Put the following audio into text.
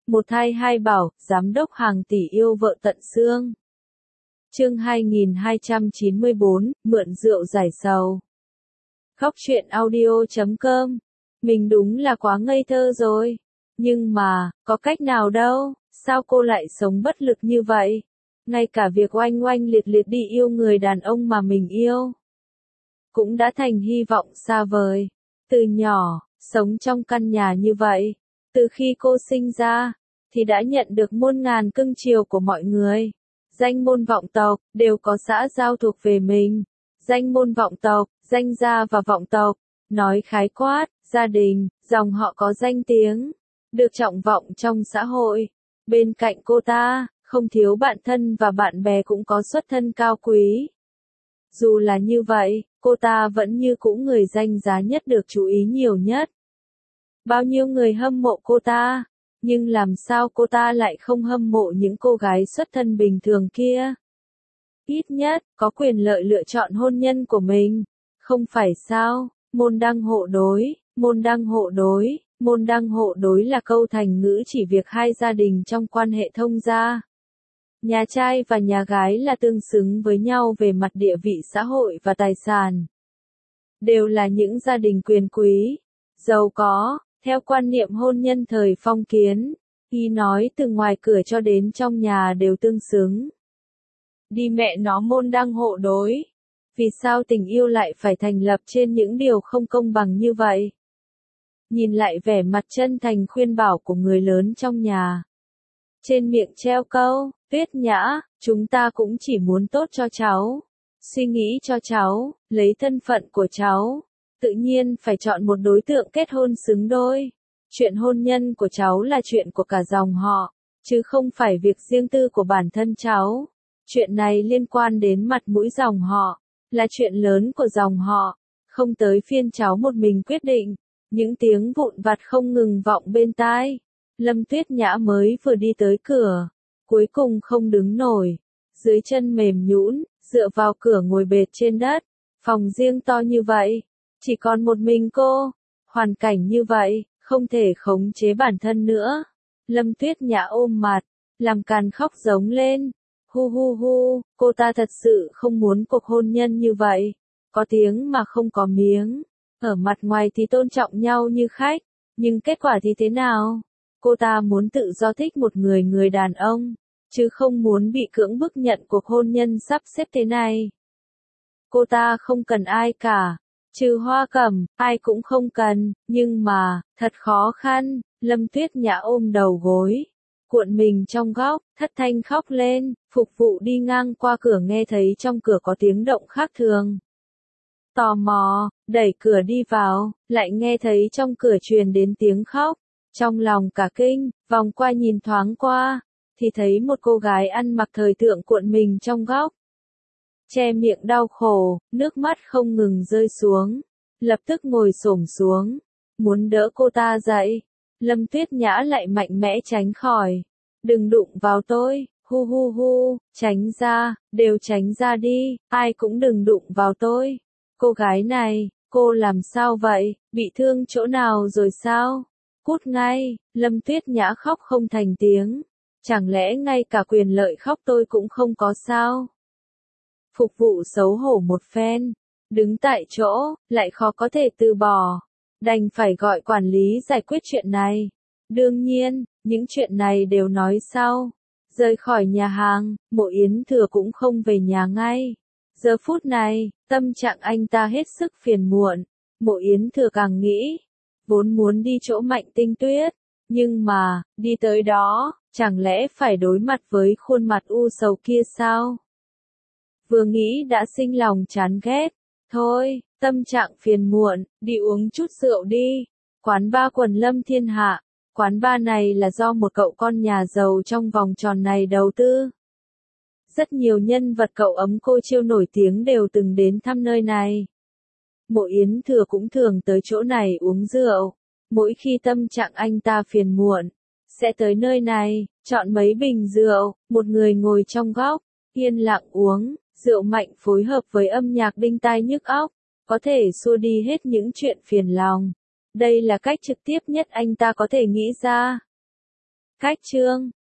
Một thai hai bảo, giám đốc hàng tỷ yêu vợ tận xương. Chương 2294, mượn rượu giải sầu. Khóc chuyện audio.com. Mình đúng là quá ngây thơ rồi. Nhưng mà, có cách nào đâu, sao cô lại sống bất lực như vậy? Ngay cả việc oanh oanh liệt liệt đi yêu người đàn ông mà mình yêu, cũng đã thành hy vọng xa vời. Từ nhỏ, sống trong căn nhà như vậy, từ khi cô sinh ra, thì đã nhận được muôn ngàn cưng chiều của mọi người. Danh môn vọng tộc, đều có xã giao thuộc về mình. Danh môn vọng tộc, danh gia và vọng tộc, nói khái quát, gia đình, dòng họ có danh tiếng, được trọng vọng trong xã hội. Bên cạnh cô ta, không thiếu bạn thân và bạn bè cũng có xuất thân cao quý. Dù là như vậy, cô ta vẫn như cũ người danh giá nhất được chú ý nhiều nhất. Bao nhiêu người hâm mộ cô ta, nhưng làm sao cô ta lại không hâm mộ những cô gái xuất thân bình thường kia? Ít nhất, có quyền lợi lựa chọn hôn nhân của mình, không phải sao? Môn đăng hộ đối, môn đăng hộ đối, môn đăng hộ đối là câu thành ngữ chỉ việc hai gia đình trong quan hệ thông gia. Nhà trai và nhà gái là tương xứng với nhau về mặt địa vị xã hội và tài sản. Đều là những gia đình quyền quý, giàu có, theo quan niệm hôn nhân thời phong kiến. Y nói từ ngoài cửa cho đến trong nhà đều tương xứng. Đi mẹ nó môn đăng hộ đối. Vì sao tình yêu lại phải thành lập trên những điều không công bằng như vậy? Nhìn lại vẻ mặt chân thành khuyên bảo của người lớn trong nhà. Trên miệng treo câu, Tuyết Nhã, chúng ta cũng chỉ muốn tốt cho cháu. Suy nghĩ cho cháu, lấy thân phận của cháu. Tự nhiên phải chọn một đối tượng kết hôn xứng đôi. Chuyện hôn nhân của cháu là chuyện của cả dòng họ, chứ không phải việc riêng tư của bản thân cháu. Chuyện này liên quan đến mặt mũi dòng họ, là chuyện lớn của dòng họ, không tới phiên cháu một mình quyết định. Những tiếng vụn vặt không ngừng vọng bên tai. Lâm Tuyết Nhã mới vừa đi tới cửa, cuối cùng không đứng nổi, dưới chân mềm nhũn, dựa vào cửa ngồi bệt trên đất. Phòng riêng to như vậy, chỉ còn một mình cô, hoàn cảnh như vậy, không thể khống chế bản thân nữa. Lâm Tuyết Nhã ôm mặt, làm càn khóc giống lên. Hu hu hu, cô ta thật sự không muốn cuộc hôn nhân như vậy. Có tiếng mà không có miếng. Ở mặt ngoài thì tôn trọng nhau như khách, nhưng kết quả thì thế nào? Cô ta muốn tự do thích một người đàn ông, chứ không muốn bị cưỡng bức nhận cuộc hôn nhân sắp xếp thế này. Cô ta không cần ai cả, trừ Hoa Cẩm, ai cũng không cần, nhưng mà, thật khó khăn. Lâm Tuyết Nhã ôm đầu gối, cuộn mình trong góc, thất thanh khóc lên. Phục vụ đi ngang qua cửa nghe thấy trong cửa có tiếng động khác thường. Tò mò, đẩy cửa đi vào, lại nghe thấy trong cửa truyền đến tiếng khóc. Trong lòng cả kinh, vòng qua nhìn thoáng qua, thì thấy một cô gái ăn mặc thời thượng cuộn mình trong góc. Che miệng đau khổ, nước mắt không ngừng rơi xuống. Lập tức ngồi xổm xuống, muốn đỡ cô ta dậy. Lâm Tuyết Nhã lại mạnh mẽ tránh khỏi. Đừng đụng vào tôi, hu hu hu, tránh ra, đều tránh ra đi, ai cũng đừng đụng vào tôi. Cô gái này, cô làm sao vậy, bị thương chỗ nào rồi sao? Cút ngay. Lâm Tuyết Nhã khóc không thành tiếng. Chẳng lẽ ngay cả quyền lợi khóc tôi cũng không có sao? Phục vụ xấu hổ một phen, đứng tại chỗ, lại khó có thể từ bỏ. Đành phải gọi quản lý giải quyết chuyện này. Đương nhiên, những chuyện này đều nói sau. Rời khỏi nhà hàng, Mộ Yến Thừa cũng không về nhà ngay. Giờ phút này, tâm trạng anh ta hết sức phiền muộn. Mộ Yến Thừa càng nghĩ, vốn muốn đi chỗ Mạnh Tinh Tuyết, nhưng mà, đi tới đó, chẳng lẽ phải đối mặt với khuôn mặt u sầu kia sao? Vừa nghĩ đã sinh lòng chán ghét. Thôi, tâm trạng phiền muộn, đi uống chút rượu đi. Quán bar Quần Lâm Thiên Hạ. Quán bar này là do một cậu con nhà giàu trong vòng tròn này đầu tư. Rất nhiều nhân vật cậu ấm cô chiêu nổi tiếng đều từng đến thăm nơi này. Mộ Yến Thừa cũng thường tới chỗ này uống rượu. Mỗi khi tâm trạng anh ta phiền muộn, sẽ tới nơi này, chọn mấy bình rượu, một người ngồi trong góc, yên lặng uống. Rượu mạnh phối hợp với âm nhạc đinh tai nhức óc, có thể xua đi hết những chuyện phiền lòng. Đây là cách trực tiếp nhất anh ta có thể nghĩ ra. Cách chương